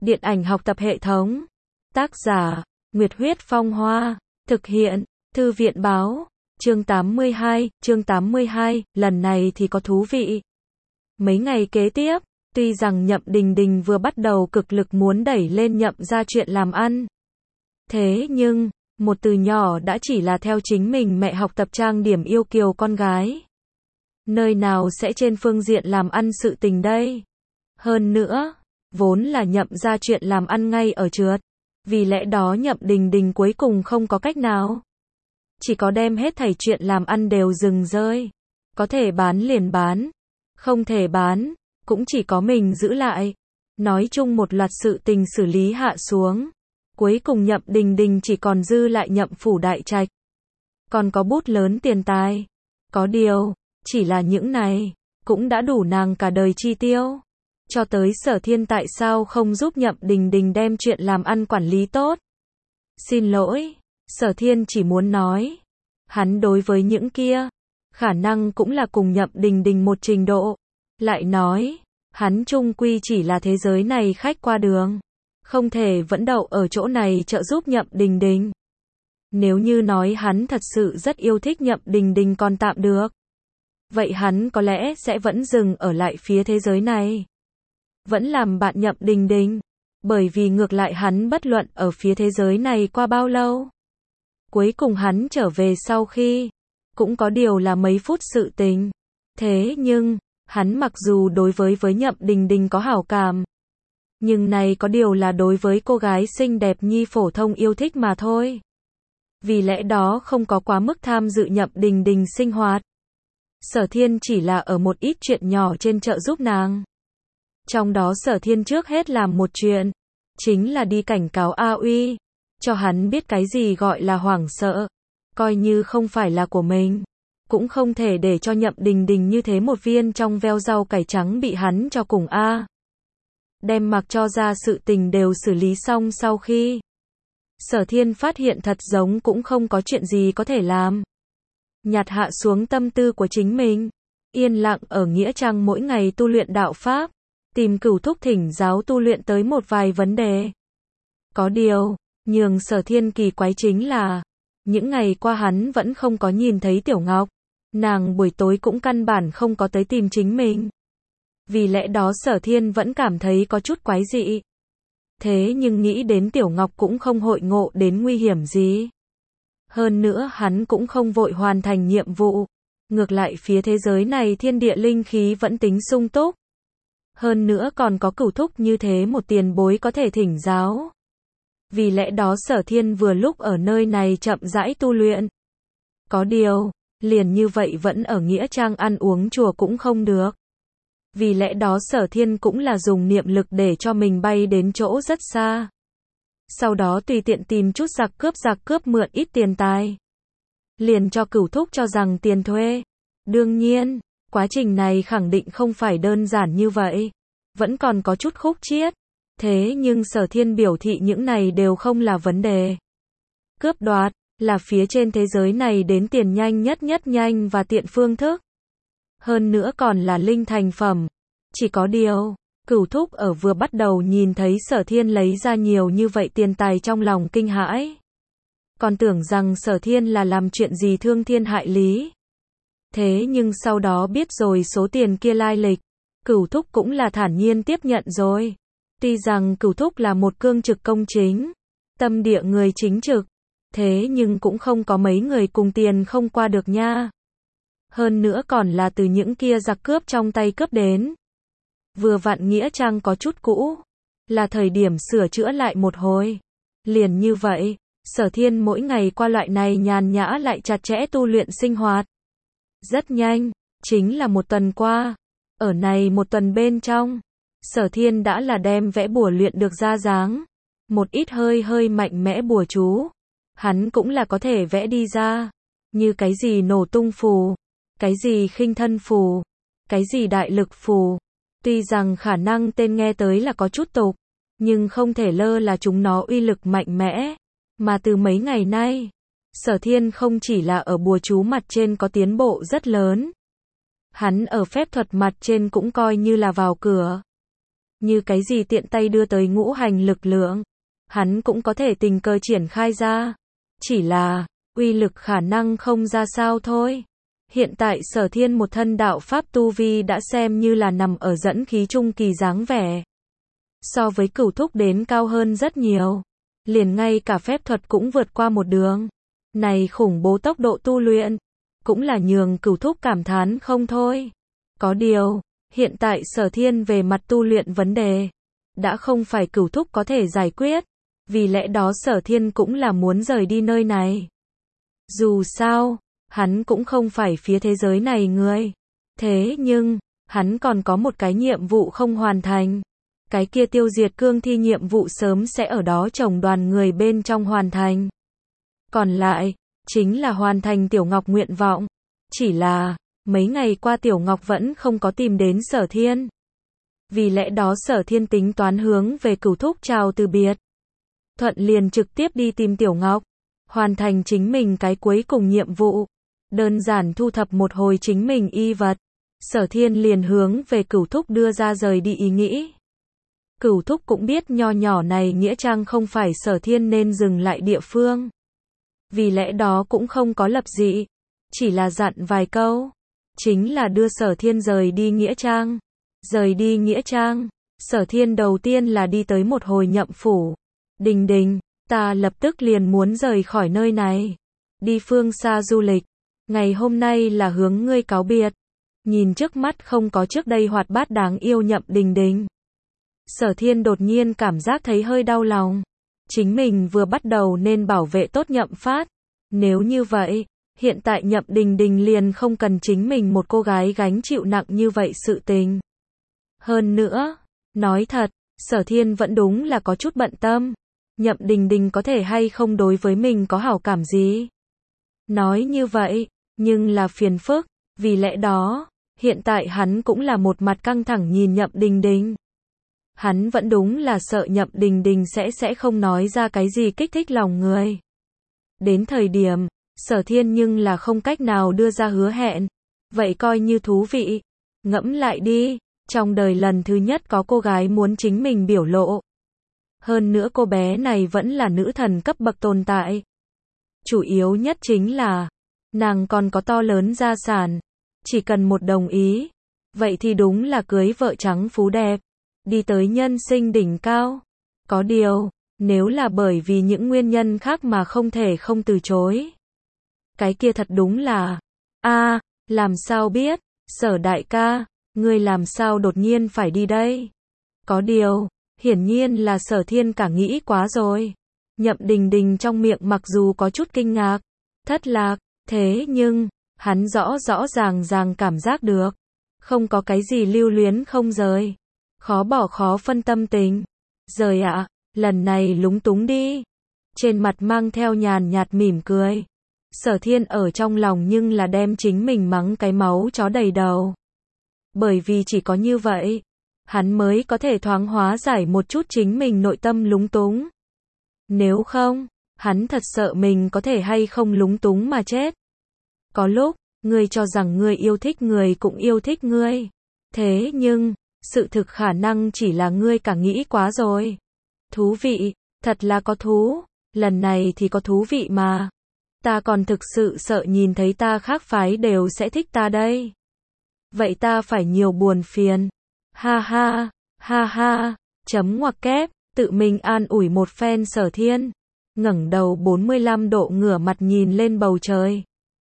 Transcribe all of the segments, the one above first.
Điện ảnh học tập hệ thống. Tác giả, Nguyệt Huyết Phong Hoa. Thực hiện, Thư viện Báo. Chương 82, lần này thì có thú vị. Mấy ngày kế tiếp, tuy rằng Nhậm Đình Đình vừa bắt đầu cực lực muốn đẩy lên Nhậm ra chuyện làm ăn. Thế nhưng, một từ nhỏ đã chỉ là theo chính mình mẹ học tập trang điểm yêu kiều con gái. Nơi nào sẽ trên phương diện làm ăn sự tình đây? Hơn nữa, vốn là Nhậm ra chuyện làm ăn ngay ở trượt. Vì lẽ đó Nhậm Đình Đình cuối cùng không có cách nào. Chỉ có đem hết thảy chuyện làm ăn đều dừng rơi. Có thể bán liền bán. Không thể bán, cũng chỉ có mình giữ lại. Nói chung một loạt sự tình xử lý hạ xuống. Cuối cùng Nhậm Đình Đình chỉ còn dư lại Nhậm phủ đại trạch. Còn có bút lớn tiền tài. Có điều, chỉ là những này, cũng đã đủ nàng cả đời chi tiêu. Cho tới Sở Thiên tại sao không giúp Nhậm Đình Đình đem chuyện làm ăn quản lý tốt? Xin lỗi, Sở Thiên chỉ muốn nói. Hắn đối với những kia, khả năng cũng là cùng Nhậm Đình Đình một trình độ. Lại nói, hắn chung quy chỉ là thế giới này khách qua đường. Không thể vẫn đậu ở chỗ này trợ giúp Nhậm Đình Đình. Nếu như nói hắn thật sự rất yêu thích Nhậm Đình Đình còn tạm được. Vậy hắn có lẽ sẽ vẫn dừng ở lại phía thế giới này. Vẫn làm bạn Nhậm Đình Đình. Bởi vì ngược lại hắn bất luận ở phía thế giới này qua bao lâu. Cuối cùng hắn trở về sau khi, cũng có điều là mấy phút sự tình. Thế nhưng, hắn mặc dù đối với Nhậm Đình Đình có hảo cảm. Nhưng này có điều là đối với cô gái xinh đẹp nhi phổ thông yêu thích mà thôi. Vì lẽ đó không có quá mức tham dự Nhậm Đình Đình sinh hoạt. Sở Thiên chỉ là ở một ít chuyện nhỏ trên trợ giúp nàng. Trong đó Sở Thiên trước hết làm một chuyện, chính là đi cảnh cáo A Uy, cho hắn biết cái gì gọi là hoảng sợ, coi như không phải là của mình, cũng không thể để cho Nhậm Đình Đình như thế một viên trong veo rau cải trắng bị hắn cho cùng A. Đem mặc cho ra sự tình đều xử lý xong sau khi, Sở Thiên phát hiện thật giống cũng không có chuyện gì có thể làm. Nhạt hạ xuống tâm tư của chính mình, yên lặng ở Nghĩa Trang mỗi ngày tu luyện đạo Pháp, tìm Cửu Thúc thỉnh giáo tu luyện tới một vài vấn đề. Có điều, nhường Sở Thiên kỳ quái chính là, những ngày qua hắn vẫn không có nhìn thấy Tiểu Ngọc, nàng buổi tối cũng căn bản không có tới tìm chính mình. Vì lẽ đó Sở Thiên vẫn cảm thấy có chút quái dị. Thế nhưng nghĩ đến Tiểu Ngọc cũng không hội ngộ đến nguy hiểm gì. Hơn nữa hắn cũng không vội hoàn thành nhiệm vụ. Ngược lại phía thế giới này thiên địa linh khí vẫn tính sung túc. Hơn nữa còn có Cửu Thúc như thế một tiền bối có thể thỉnh giáo. Vì lẽ đó Sở Thiên vừa lúc ở nơi này chậm rãi tu luyện. Có điều, liền như vậy vẫn ở Nghĩa Trang ăn uống chùa cũng không được. Vì lẽ đó Sở Thiên cũng là dùng niệm lực để cho mình bay đến chỗ rất xa. Sau đó tùy tiện tìm chút giặc cướp mượn ít tiền tài. Liền cho Cửu Thúc cho rằng tiền thuê. Đương nhiên, quá trình này khẳng định không phải đơn giản như vậy. Vẫn còn có chút khúc chiết. Thế nhưng Sở Thiên biểu thị những này đều không là vấn đề. Cướp đoạt, là phía trên thế giới này đến tiền nhanh nhất nhanh và tiện phương thức. Hơn nữa còn là linh thành phẩm. Chỉ có điều, Cửu Thúc ở vừa bắt đầu nhìn thấy Sở Thiên lấy ra nhiều như vậy tiền tài trong lòng kinh hãi. Còn tưởng rằng Sở Thiên là làm chuyện gì thương thiên hại lý. Thế nhưng sau đó biết rồi số tiền kia lai lịch, Cửu Thúc cũng là thản nhiên tiếp nhận rồi. Tuy rằng Cửu Thúc là một cương trực công chính, tâm địa người chính trực, thế nhưng cũng không có mấy người cùng tiền không qua được nha. Hơn nữa còn là từ những kia giặc cướp trong tay cướp đến. Vừa vặn Nghĩa Trang có chút cũ, là thời điểm sửa chữa lại một hồi. Liền như vậy, Sở Thiên mỗi ngày qua loại này nhàn nhã lại chặt chẽ tu luyện sinh hoạt. Rất nhanh, chính là một tuần qua. Ở này một tuần bên trong, Sở Thiên đã là đem vẽ bùa luyện được ra dáng. Một ít hơi mạnh mẽ bùa chú, hắn cũng là có thể vẽ đi ra. Như cái gì nổ tung phù, cái gì khinh thân phù, cái gì đại lực phù. Tuy rằng khả năng tên nghe tới là có chút tục, nhưng không thể lơ là chúng nó uy lực mạnh mẽ. Mà từ mấy ngày nay, Sở Thiên không chỉ là ở bùa chú mặt trên có tiến bộ rất lớn. Hắn ở phép thuật mặt trên cũng coi như là vào cửa. như cái gì tiện tay đưa tới ngũ hành lực lượng, hắn cũng có thể tình cờ triển khai ra. Chỉ là, uy lực khả năng không ra sao thôi. Hiện tại Sở Thiên một thân đạo pháp tu vi đã xem như là nằm ở dẫn khí trung kỳ dáng vẻ. So với Cửu Thúc đến cao hơn rất nhiều. Liền ngay cả phép thuật cũng vượt qua một đường. Này khủng bố tốc độ tu luyện, cũng là nhường Cửu Thúc cảm thán không thôi. Có điều, hiện tại Sở Thiên về mặt tu luyện vấn đề, đã không phải Cửu Thúc có thể giải quyết. Vì lẽ đó Sở Thiên cũng là muốn rời đi nơi này. Dù sao, hắn cũng không phải phía thế giới này người. Thế nhưng, hắn còn có một cái nhiệm vụ không hoàn thành. Cái kia tiêu diệt cương thi nhiệm vụ sớm sẽ ở đó chồng đoàn người bên trong hoàn thành. Còn lại, chính là hoàn thành Tiểu Ngọc nguyện vọng. Chỉ là, mấy ngày qua Tiểu Ngọc vẫn không có tìm đến Sở Thiên. Vì lẽ đó Sở Thiên tính toán hướng về Cửu Thúc chào từ biệt. Thuận liền trực tiếp đi tìm Tiểu Ngọc. Hoàn thành chính mình cái cuối cùng nhiệm vụ. Đơn giản thu thập một hồi chính mình y vật. Sở Thiên liền hướng về Cửu Thúc đưa ra rời đi ý nghĩ. Cửu Thúc cũng biết nho nhỏ này nghĩa trang không phải Sở Thiên nên dừng lại địa phương. Vì lẽ đó cũng không có lập dị. Chỉ là dặn vài câu. Chính là đưa Sở Thiên rời đi nghĩa trang. Rời đi nghĩa trang. Sở Thiên đầu tiên là đi tới một hồi nhậm phủ. Đình Đình, ta lập tức liền muốn rời khỏi nơi này. Đi phương xa du lịch. Ngày hôm nay là hướng ngươi cáo biệt. Nhìn trước mắt không có trước đây hoạt bát đáng yêu Nhậm Đình Đình. Sở Thiên đột nhiên cảm giác thấy hơi đau lòng. Chính mình vừa bắt đầu nên bảo vệ tốt Nhậm Phát. Nếu như vậy, hiện tại Nhậm Đình Đình liền không cần chính mình một cô gái gánh chịu nặng như vậy sự tình. Hơn nữa, nói thật, Sở Thiên vẫn đúng là có chút bận tâm. Nhậm Đình Đình có thể hay không đối với mình có hảo cảm gì? Nói như vậy, nhưng là phiền phức. Vì lẽ đó, hiện tại hắn cũng là một mặt căng thẳng nhìn Nhậm Đình Đình. Hắn vẫn đúng là sợ Nhậm Đình Đình sẽ không nói ra cái gì kích thích lòng người. Đến thời điểm, Sở Thiên nhưng là không cách nào đưa ra hứa hẹn. Vậy coi như thú vị. Ngẫm lại đi, trong đời lần thứ nhất có cô gái muốn chính mình biểu lộ. Hơn nữa cô bé này vẫn là nữ thần cấp bậc tồn tại. Chủ yếu nhất chính là, nàng còn có to lớn gia sản. Chỉ cần một đồng ý, vậy thì đúng là cưới vợ trắng phú đẹp. Đi tới nhân sinh đỉnh cao. Có điều, nếu là bởi vì những nguyên nhân khác mà không thể không từ chối. Cái kia thật đúng là, làm sao biết, Sở đại ca, ngươi làm sao đột nhiên phải đi đây? Có điều, hiển nhiên là Sở Thiên cả nghĩ quá rồi. Nhậm Đình Đình trong miệng mặc dù có chút kinh ngạc, thất lạc, thế nhưng, hắn rõ ràng cảm giác được. Không có cái gì lưu luyến không rời. Khó bỏ khó phân tâm tình. Rời ạ, lần này lúng túng đi. Trên mặt mang theo nhàn nhạt mỉm cười. Sở Thiên ở trong lòng nhưng là đem chính mình mắng cái máu chó đầy đầu. Bởi vì chỉ có như vậy, hắn mới có thể thoáng hóa giải một chút chính mình nội tâm lúng túng. Nếu không, hắn thật sợ mình có thể hay không lúng túng mà chết. Có lúc, ngươi cho rằng ngươi yêu thích người cũng yêu thích ngươi. Thế nhưng, sự thực khả năng chỉ là ngươi cả nghĩ quá rồi. Thú vị, thật là có thú. Lần này thì có thú vị mà. Ta còn thực sự sợ nhìn thấy ta khác phái đều sẽ thích ta đây. Vậy ta phải nhiều buồn phiền. Ha ha, chấm ngoặc kép, tự mình an ủi một phen Sở Thiên. Ngẩng đầu 45 độ ngửa mặt nhìn lên bầu trời.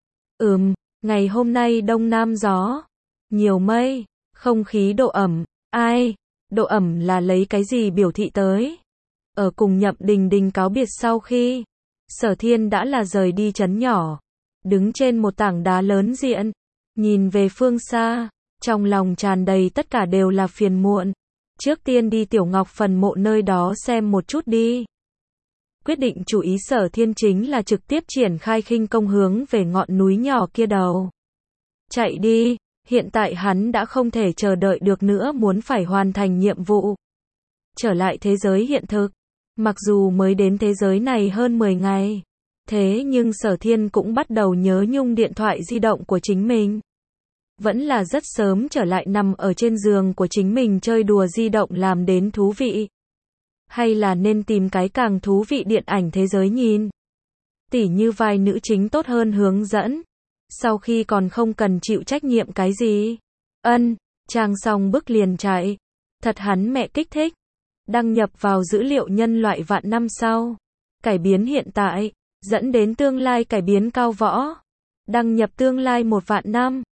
Ngày hôm nay đông nam gió. Nhiều mây, không khí độ ẩm. Độ ẩm là lấy cái gì biểu thị tới? Ở cùng Nhậm Đình Đình cáo biệt sau khi, Sở Thiên đã là rời đi trấn nhỏ. Đứng trên một tảng đá lớn diện, nhìn về phương xa, trong lòng tràn đầy tất cả đều là phiền muộn. Trước tiên đi Tiểu Ngọc phần mộ nơi đó xem một chút đi. Quyết định chủ ý Sở Thiên chính là trực tiếp triển khai khinh công hướng về ngọn núi nhỏ kia đầu. Chạy đi, hiện tại hắn đã không thể chờ đợi được nữa muốn phải hoàn thành nhiệm vụ. Trở lại thế giới hiện thực. Mặc dù mới đến thế giới này hơn 10 ngày. Thế nhưng Sở Thiên cũng bắt đầu nhớ nhung điện thoại di động của chính mình. Vẫn là rất sớm trở lại nằm ở trên giường của chính mình chơi đùa di động làm đến thú vị. Hay là nên tìm cái càng thú vị điện ảnh thế giới nhìn. Tỉ như vai nữ chính tốt hơn hướng dẫn. Sau khi còn không cần chịu trách nhiệm cái gì. Trang xong bức liền chạy. Thật hắn mẹ kích thích. Đăng nhập vào dữ liệu nhân loại vạn năm sau. Cải biến hiện tại. Dẫn đến tương lai cải biến cao võ. Đăng nhập tương lai 1 vạn năm.